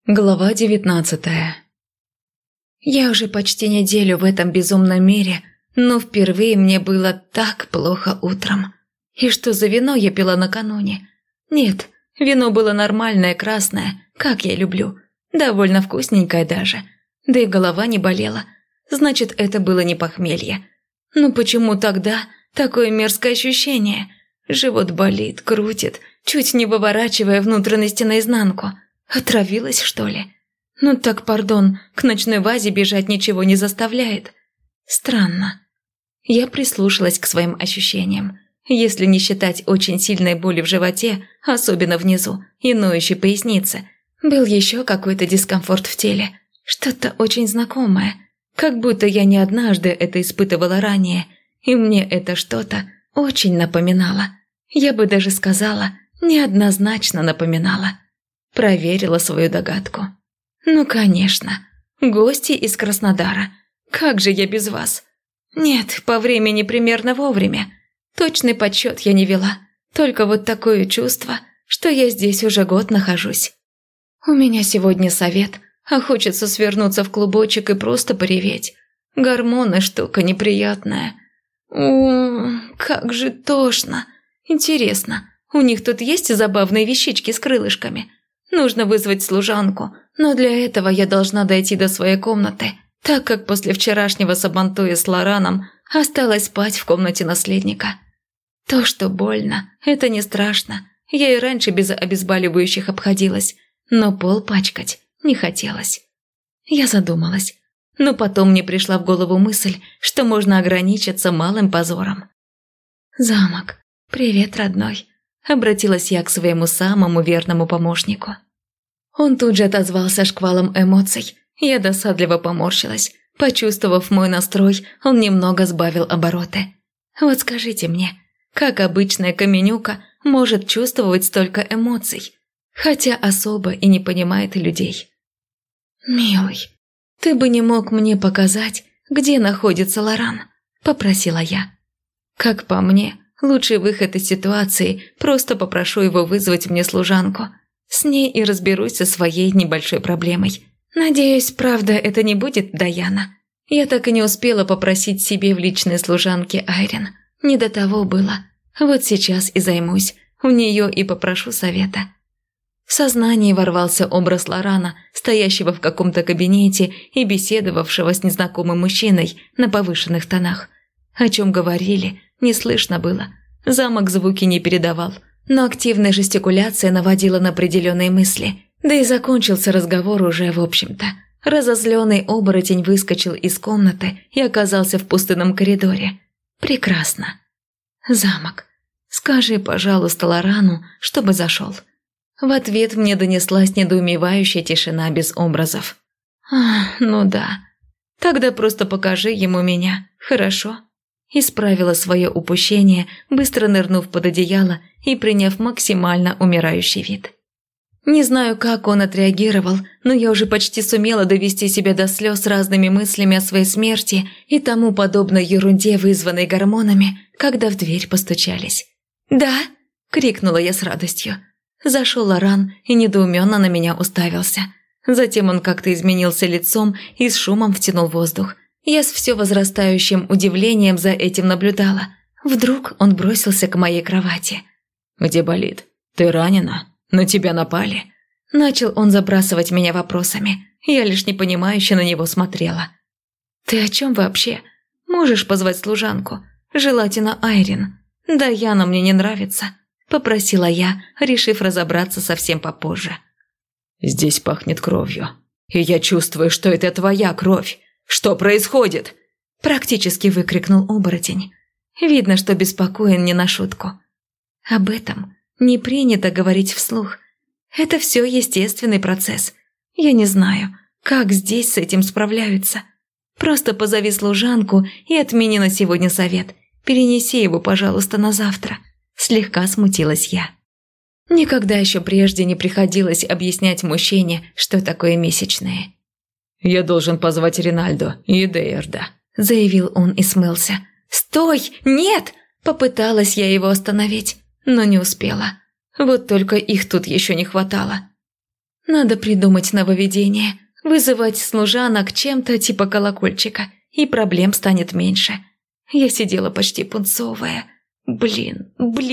Глава 19. Я уже почти неделю в этом безумном мире, но впервые мне было так плохо утром. И что за вино я пила накануне? Нет, вино было нормальное, красное, как я люблю. Довольно вкусненькое даже. Да и голова не болела. Значит, это было не похмелье. Но почему тогда такое мерзкое ощущение? Живот болит, крутит, чуть не выворачивая внутренности наизнанку. Отравилась, что ли? Ну так, пардон, к ночной вазе бежать ничего не заставляет. Странно. Я прислушалась к своим ощущениям. Если не считать очень сильной боли в животе, особенно внизу, и ноющей пояснице, был еще какой-то дискомфорт в теле. Что-то очень знакомое. Как будто я не однажды это испытывала ранее, и мне это что-то очень напоминало. Я бы даже сказала, неоднозначно напоминало. Проверила свою догадку. Ну, конечно. Гости из Краснодара. Как же я без вас? Нет, по времени примерно вовремя. Точный подсчет я не вела. Только вот такое чувство, что я здесь уже год нахожусь. У меня сегодня совет, а хочется свернуться в клубочек и просто пореветь. Гормоны штука неприятная. Как же тошно. Интересно, у них тут есть забавные вещички с крылышками? Нужно вызвать служанку, но для этого я должна дойти до своей комнаты, так как после вчерашнего сабантуя с Лораном осталась спать в комнате наследника. То, что больно, это не страшно. Я и раньше без обезболивающих обходилась, но пол пачкать не хотелось. Я задумалась, но потом мне пришла в голову мысль, что можно ограничиться малым позором. «Замок, привет, родной», — обратилась я к своему самому верному помощнику. Он тут же отозвался шквалом эмоций. Я досадливо поморщилась. Почувствовав мой настрой, он немного сбавил обороты. Вот скажите мне, как обычная каменюка может чувствовать столько эмоций, хотя особо и не понимает людей? «Милый, ты бы не мог мне показать, где находится Лоран?» – попросила я. Как по мне, лучший выход из ситуации – просто попрошу его вызвать мне служанку. С ней и разберусь со своей небольшой проблемой. Надеюсь, правда, это не будет Даяна. Я так и не успела попросить себе в личной служанке Айрин. Не до того было. Вот сейчас и займусь. У нее и попрошу совета. В сознании ворвался образ Лорана, стоящего в каком-то кабинете и беседовавшего с незнакомым мужчиной на повышенных тонах. О чем говорили, не слышно было. Замок звуки не передавал. Но активная жестикуляция наводила на определенные мысли. Да и закончился разговор уже в общем-то. Разозленный оборотень выскочил из комнаты и оказался в пустынном коридоре. Прекрасно. «Замок, скажи, пожалуйста, Лорану, чтобы зашел». В ответ мне донеслась недоумевающая тишина без образов. Ну да. Тогда просто покажи ему меня, хорошо?» Исправила свое упущение, быстро нырнув под одеяло и приняв максимально умирающий вид. Не знаю, как он отреагировал, но я уже почти сумела довести себя до слез разными мыслями о своей смерти и тому подобной ерунде, вызванной гормонами, когда в дверь постучались. «Да!» – крикнула я с радостью. Зашел Лоран и недоуменно на меня уставился. Затем он как-то изменился лицом и с шумом втянул воздух. Я с все возрастающим удивлением за этим наблюдала. Вдруг он бросился к моей кровати. «Где болит? Ты ранена? На тебя напали?» Начал он забрасывать меня вопросами. Я лишь непонимающе на него смотрела. «Ты о чем вообще? Можешь позвать служанку? Желательно Айрин. Даяна мне не нравится», – попросила я, решив разобраться совсем попозже. «Здесь пахнет кровью. И я чувствую, что это твоя кровь. Что происходит?» – практически выкрикнул оборотень. Видно, что беспокоен не на шутку. Об этом не принято говорить вслух. Это все естественный процесс. Я не знаю, как здесь с этим справляются. Просто позови служанку и отмени на сегодня совет. Перенеси его, пожалуйста, на завтра. Слегка смутилась я. Никогда еще прежде не приходилось объяснять мужчине, что такое месячные. «Я должен позвать Ринальдо и Дейерда», – заявил он и смылся. «Стой! Нет!» – попыталась я его остановить, но не успела. Вот только их тут еще не хватало. Надо придумать нововведение, вызывать служанок чем-то типа колокольчика, и проблем станет меньше. Я сидела почти пунцовая. Блин.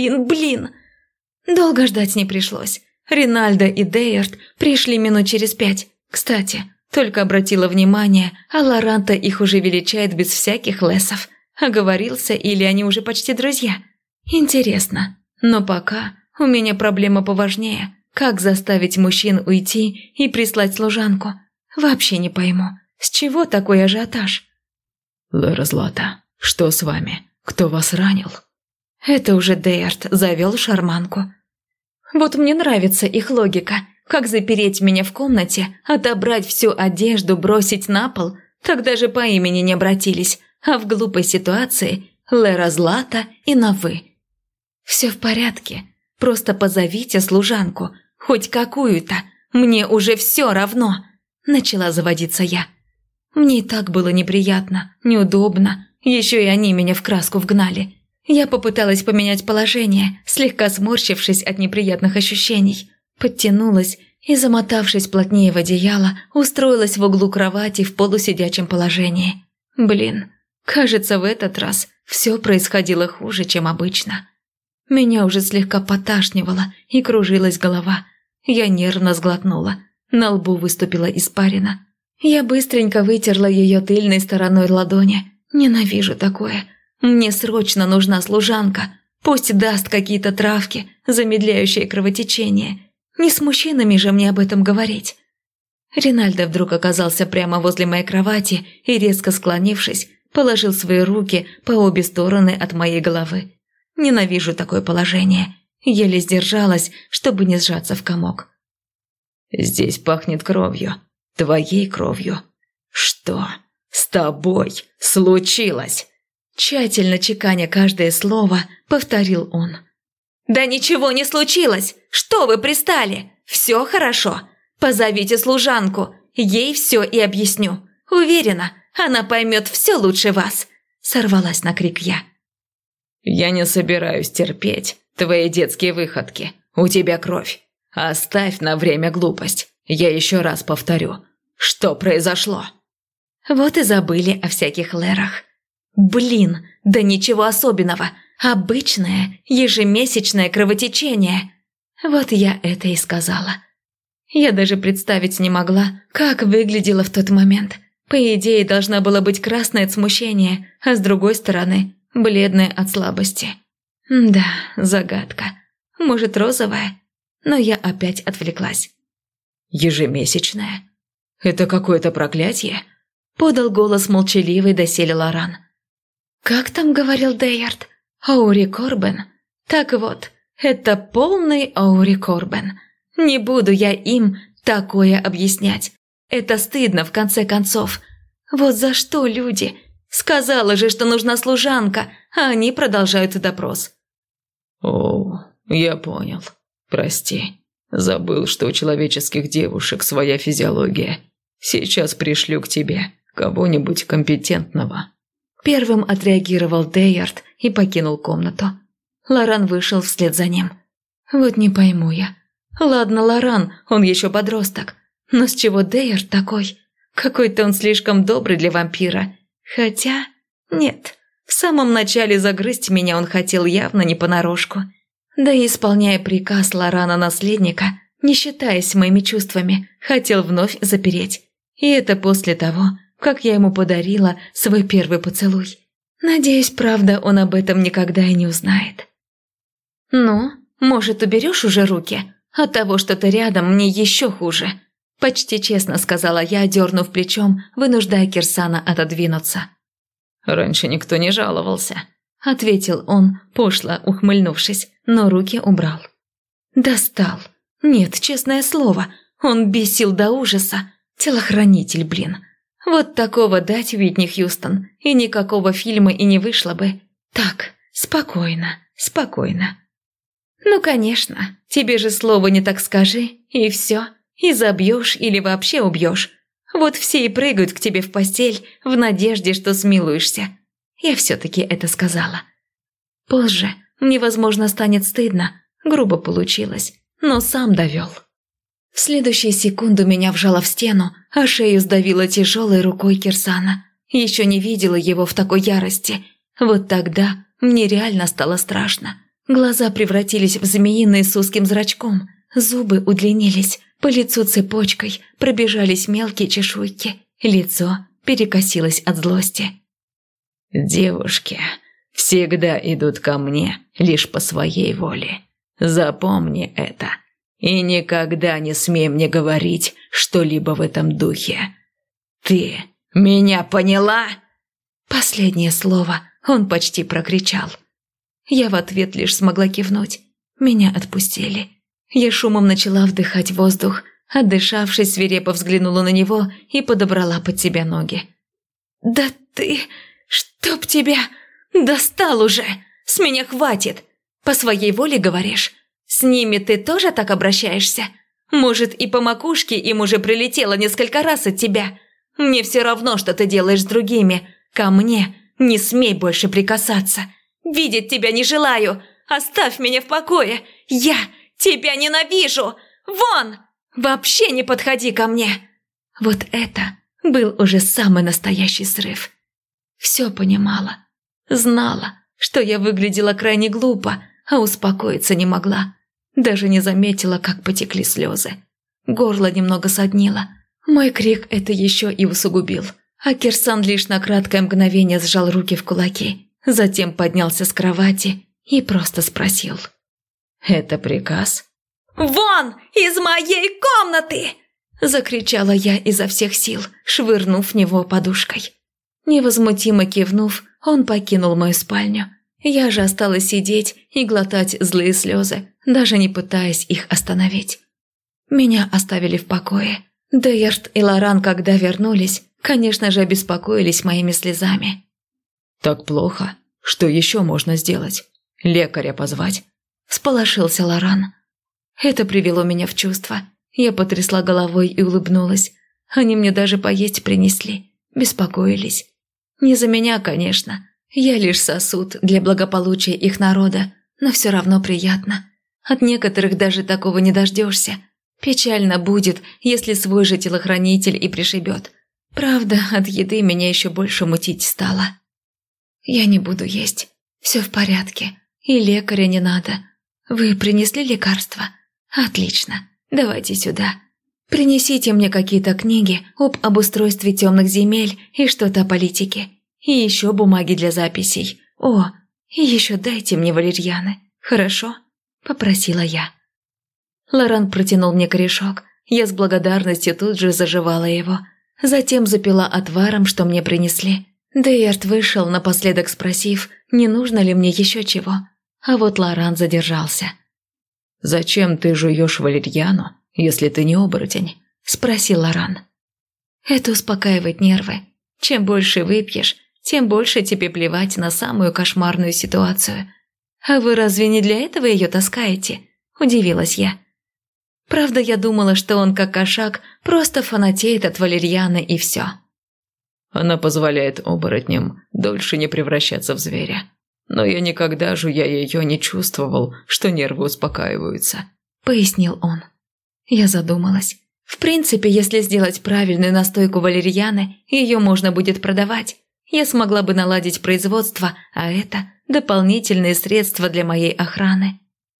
Долго ждать не пришлось. Ринальдо и Дейард пришли минут через 5. Кстати, только обратила внимание, а Лоранта их уже величает без всяких лесов. Оговорился или они уже почти друзья? Интересно. Но пока у меня проблема поважнее. Как заставить мужчин уйти и прислать служанку? Вообще не пойму, с чего такой ажиотаж? Лера Злата, что с вами? Кто вас ранил? Это уже Дейард завел шарманку. Вот мне нравится их логика. Как запереть меня в комнате, отобрать всю одежду, бросить на пол? Так даже по имени не обратились. А в глупой ситуации Лера Злата и на «вы». «Все в порядке. Просто позовите служанку. Хоть какую-то. Мне уже все равно», – начала заводиться я. Мне и так было неприятно, неудобно. Еще и они меня в краску вгнали. Я попыталась поменять положение, слегка сморщившись от неприятных ощущений. Подтянулась и, замотавшись плотнее в одеяло, устроилась в углу кровати в полусидячем положении. Блин, кажется, в этот раз все происходило хуже, чем обычно. Меня уже слегка поташнивало и кружилась голова. Я нервно сглотнула. На лбу выступила испарина. Я быстренько вытерла ее тыльной стороной ладони. Ненавижу такое. Мне срочно нужна служанка. Пусть даст какие-то травки, замедляющие кровотечение. Не с мужчинами же мне об этом говорить. Ринальдо вдруг оказался прямо возле моей кровати и, резко склонившись, положил свои руки по обе стороны от моей головы. Ненавижу такое положение. Еле сдержалась, чтобы не сжаться в комок. Здесь пахнет кровью. Твоей кровью. Что с тобой случилось? Тщательно чеканя каждое слово, повторил он. «Да ничего не случилось! Что вы пристали? Все хорошо. Позовите служанку, ей все и объясню. Уверена, она поймет все лучше вас!» Сорвалась на крик я. Я не собираюсь терпеть твои детские выходки. У тебя кровь. Оставь на время глупость. Я еще раз повторю. Что произошло? Вот и забыли о всяких Лерах. Блин, да ничего особенного. Обычное ежемесячное кровотечение. Вот я это и сказала. Я даже представить не могла, как выглядела в тот момент. По идее, должна была быть красная от смущения, а с другой стороны, бледная от слабости. Да, загадка. Может, розовая? Но я опять отвлеклась. Ежемесячное? Это какое-то проклятие? Подал голос молчаливый доселе Лоран. Как там говорил Дейард? Аури Корбен? Так вот, это полный Аури Корбен. Не буду я им такое объяснять. Это стыдно, в конце концов. Вот за что люди? Сказала же, что нужна служанка, а они продолжают допрос. О, я понял. Прости. Забыл, что у человеческих девушек своя физиология. Сейчас пришлю к тебе кого-нибудь компетентного. Первым отреагировал Дейард и покинул комнату. Лоран вышел вслед за ним. Вот не пойму я. Ладно, Лоран, он еще подросток. Но с чего Дейард такой? Какой-то он слишком добрый для вампира. Хотя... Нет, в самом начале загрызть меня он хотел явно не понарошку. Да и исполняя приказ Лорана-наследника, не считаясь моими чувствами, хотел вновь запереть. И это после того, как я ему подарила свой первый поцелуй. Надеюсь, правда, он об этом никогда и не узнает. «Ну, может, уберешь уже руки? От того, что ты рядом, мне еще хуже», – почти честно сказала я, дернув плечом, вынуждая Кирсана отодвинуться. «Раньше никто не жаловался», – ответил он, пошло ухмыльнувшись, но руки убрал. «Достал. Нет, честное слово, он бесил до ужаса. Телохранитель, блин. Вот такого дать Уитни Хьюстон, и никакого фильма и не вышло бы. Так, спокойно, спокойно». «Ну, конечно, тебе же слово не так скажи, и все, и забьешь или вообще убьешь. Вот все и прыгают к тебе в постель в надежде, что смилуешься. Я все-таки это сказала. Позже мне, возможно, станет стыдно, грубо получилось, но сам довел». В следующую секунду меня вжало в стену, а шею сдавило тяжелой рукой Кирсана. Еще не видела его в такой ярости. Вот тогда мне реально стало страшно. Глаза превратились в змеиные с узким зрачком, зубы удлинились, по лицу цепочкой пробежались мелкие чешуйки, лицо перекосилось от злости. «Девушки всегда идут ко мне лишь по своей воле. Запомни это. И никогда не смей мне говорить что-либо в этом духе. Ты меня поняла?» Последнее слово он почти прокричал. Я в ответ лишь смогла кивнуть. Меня отпустили. Я шумом начала вдыхать воздух, отдышавшись, свирепо взглянула на него и подобрала под себя ноги. «Да ты... чтоб тебя... достал уже! С меня хватит! По своей воле, говоришь? С ними ты тоже так обращаешься? Может, и по макушке им уже прилетело несколько раз от тебя? Мне все равно, что ты делаешь с другими. Ко мне не смей больше прикасаться. Видеть тебя не желаю. Оставь меня в покое. Я тебя ненавижу. Вон! Вообще не подходи ко мне!» Вот это был уже самый настоящий срыв. Все понимала. Знала, что я выглядела крайне глупо, а успокоиться не могла. Даже не заметила, как потекли слезы. Горло немного соднило. Мой крик это еще и усугубил. А Кирсан лишь на краткое мгновение сжал руки в кулаки. Затем поднялся с кровати и просто спросил. «Это приказ?» «Вон из моей комнаты!» Закричала я изо всех сил, швырнув в него подушкой. Невозмутимо кивнув, он покинул мою спальню. Я же осталась сидеть и глотать злые слезы, даже не пытаясь их остановить. Меня оставили в покое. Дейерт и Лоран, когда вернулись, конечно же, обеспокоились моими слезами. «Так плохо. Что еще можно сделать? Лекаря позвать?» Всполошился Лоран. Это привело меня в чувство. Я потрясла головой и улыбнулась. Они мне даже поесть принесли, беспокоились. Не за меня, конечно. Я лишь сосуд для благополучия их народа, но все равно приятно. От некоторых даже такого не дождешься. Печально будет, если свой же телохранитель и пришибет. Правда, от еды меня еще больше мутить стало. Я не буду есть. Все в порядке. И лекаря не надо. Вы принесли лекарства? Отлично. Давайте сюда. Принесите мне какие-то книги об обустройстве темных земель и что-то о политике. И еще бумаги для записей. О, и еще дайте мне валерьяны. Хорошо? Попросила я. Лоран протянул мне корешок. Я с благодарностью тут же заживала его. Затем запила отваром, что мне принесли. Дейерт вышел, напоследок спросив, не нужно ли мне еще чего. А вот Лоран задержался. «Зачем ты жуешь валерьяну, если ты не оборотень?» – спросил Лоран. «Это успокаивает нервы. Чем больше выпьешь, тем больше тебе плевать на самую кошмарную ситуацию. А вы разве не для этого ее таскаете?» – удивилась я. Правда, я думала, что он, как кошак, просто фанатеет от валерьяны и все. Она позволяет оборотням дольше не превращаться в зверя. Но я никогда, жуя ее, не чувствовал, что нервы успокаиваются», – пояснил он. Я задумалась. В принципе, если сделать правильную настойку валерьяны, ее можно будет продавать. Я смогла бы наладить производство, а это дополнительные средства для моей охраны.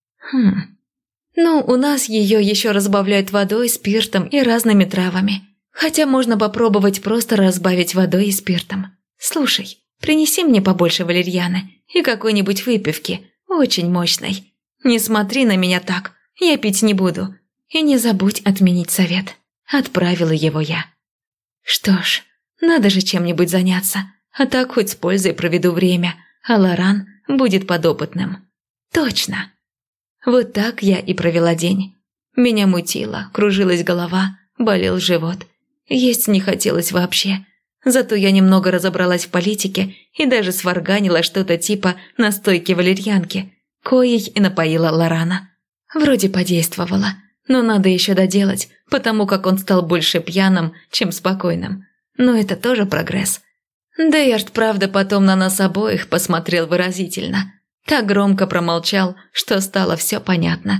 Ну, у нас ее еще разбавляют водой, спиртом и разными травами. Хотя можно попробовать просто разбавить водой и спиртом. Слушай, принеси мне побольше валерьяны и какой-нибудь выпивки, очень мощной. Не смотри на меня так, я пить не буду. И не забудь отменить совет. Отправила его я. Что ж, надо же чем-нибудь заняться, а так хоть с пользой проведу время, а Лоран будет подопытным. Точно. Вот так я и провела день. Меня мутило, кружилась голова, болел живот. Есть не хотелось вообще. Зато я немного разобралась в политике и даже сварганила что-то типа настойки валерьянки, коей и напоила Лорана. Вроде подействовало, но надо еще доделать, потому как он стал больше пьяным, чем спокойным. Но это тоже прогресс. Дейерт, правда, потом на нас обоих посмотрел выразительно. Так громко промолчал, что стало все понятно.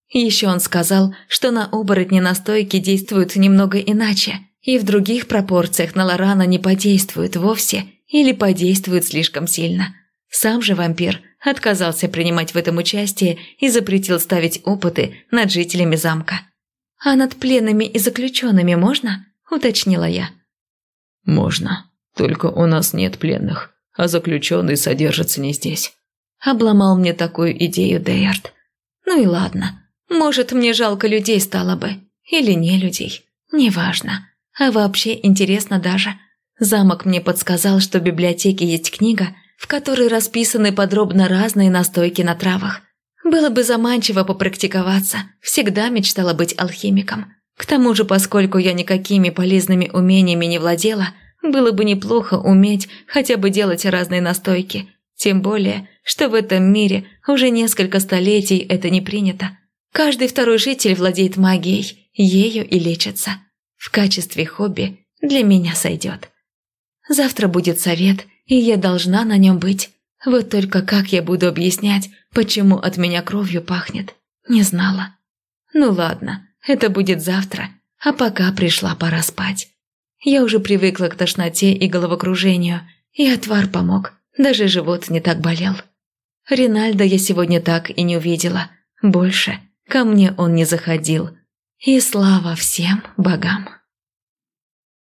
Еще он сказал, что на оборотни настойки действуют немного иначе, и в других пропорциях на Лорана не подействуют вовсе или подействуют слишком сильно. Сам же вампир отказался принимать в этом участие и запретил ставить опыты над жителями замка. «А над пленными и заключенными можно?» – уточнила я. «Можно. Только у нас нет пленных, а заключенные содержатся не здесь». Обломал мне такую идею Дейард. «Ну и ладно. Может, мне жалко людей стало бы. Или не людей. Неважно. А вообще интересно даже. Замок мне подсказал, что в библиотеке есть книга, в которой расписаны подробно разные настойки на травах. Было бы заманчиво попрактиковаться. Всегда мечтала быть алхимиком. К тому же, поскольку я никакими полезными умениями не владела, было бы неплохо уметь хотя бы делать разные настойки. Тем более, что в этом мире уже несколько столетий это не принято. Каждый второй житель владеет магией, ею и лечится. В качестве хобби для меня сойдет. Завтра будет совет, и я должна на нем быть. Вот только как я буду объяснять, почему от меня кровью пахнет, не знала. Ну ладно, это будет завтра, а пока пришла пора спать. Я уже привыкла к тошноте и головокружению, и отвар помог, даже живот не так болел. Ринальда я сегодня так и не увидела. Больше ко мне он не заходил. И слава всем богам.